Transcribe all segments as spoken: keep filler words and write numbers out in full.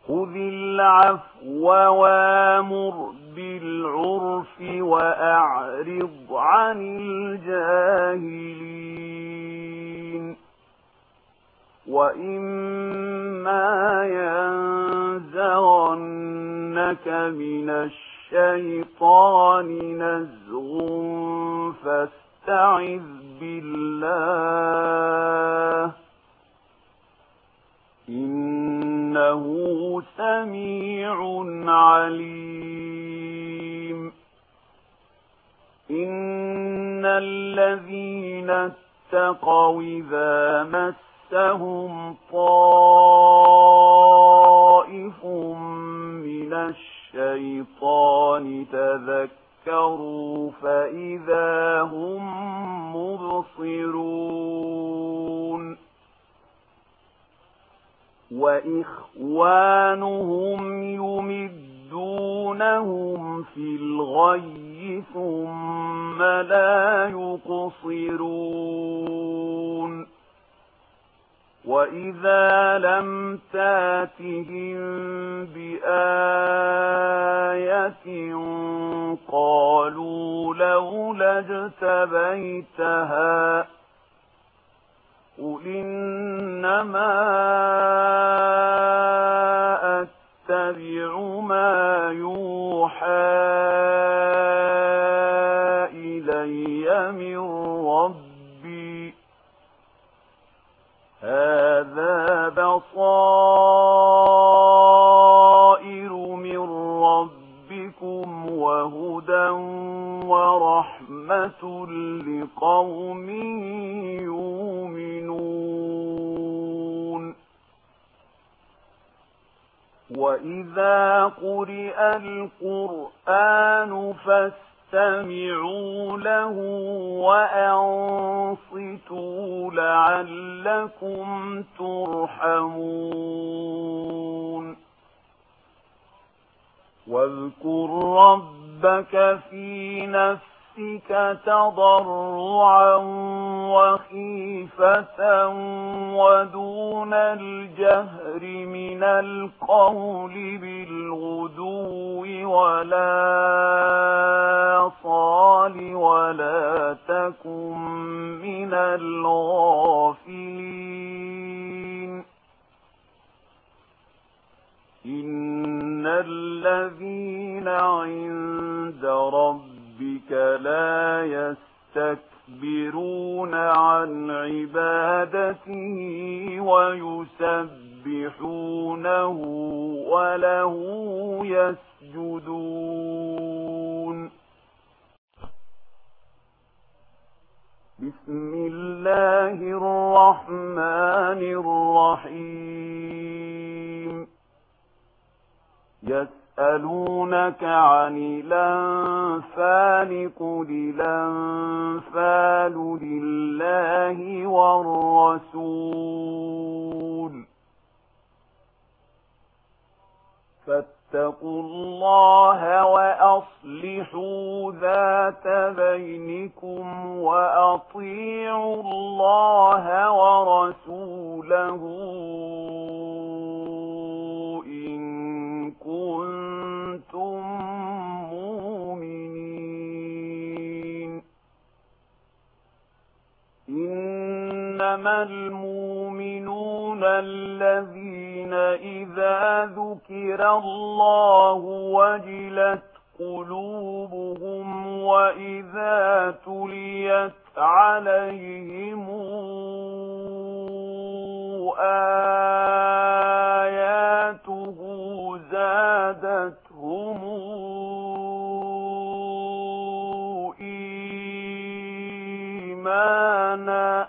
خذ العفو وامر بالعرف وأعرض عن الجاهلين وإما ينزغنك من الشيطان نزغ فاستعذ بالله إنه سميع عليم إن الذين اتقوا إذا مسهم طائف من الشيطان تذكروا فإذا هم مبصرون وإخوانهم يمدونهم في الغي ثم لا يقصرون وإذا لم تاتهم بآية قالوا لولا اجتبيتها قل إنما أتبع ما يوحى إلي من ربي هذا بصائر من ربكم وهدى ورحمة لقوم يؤمنون وإذا قرئ القرآن فاستمعوا له وأنصتوا لعلكم ترحمون واذكر ربك في نفسك تضرعا وخيفة ودون الجهر من القول بالغدو ولا صال ولا تكن من الغافلين إن الذين عند ربك لا يستكبرون عن عبادته ويسبحونه وله يسجدون بسم الله الرحمن الرحيم يسألونك عن الأنفال قل الأنفال لله والرسول فاتقوا الله وأصلحوا ذات بينكم وأطيعوا الله ورسوله إن كنتم مؤمنين إنما المؤمنون الذين إذا ذكر الله وجلت قلوبهم وإذا تليت عليهم آياته زادتهم إيمانا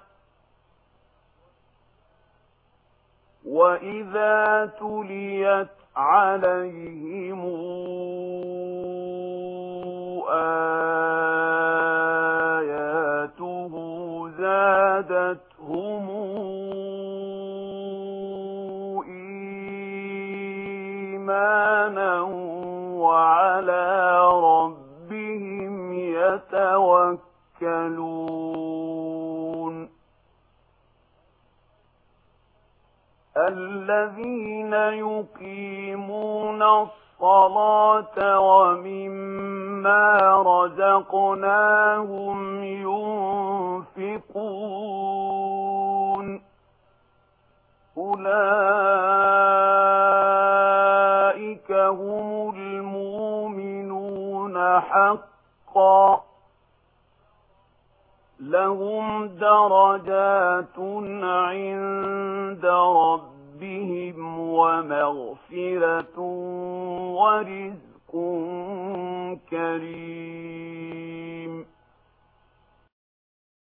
وإذا تليت عليهم آياته زادتهم إيمانا وعلى ربهم يتوكلون الذين يقيمون الصلاة ومما رزقناهم ينفقون أولئك هم المؤمنون حقا لهم درجات عند ربهم ومغفرة ورزق كريم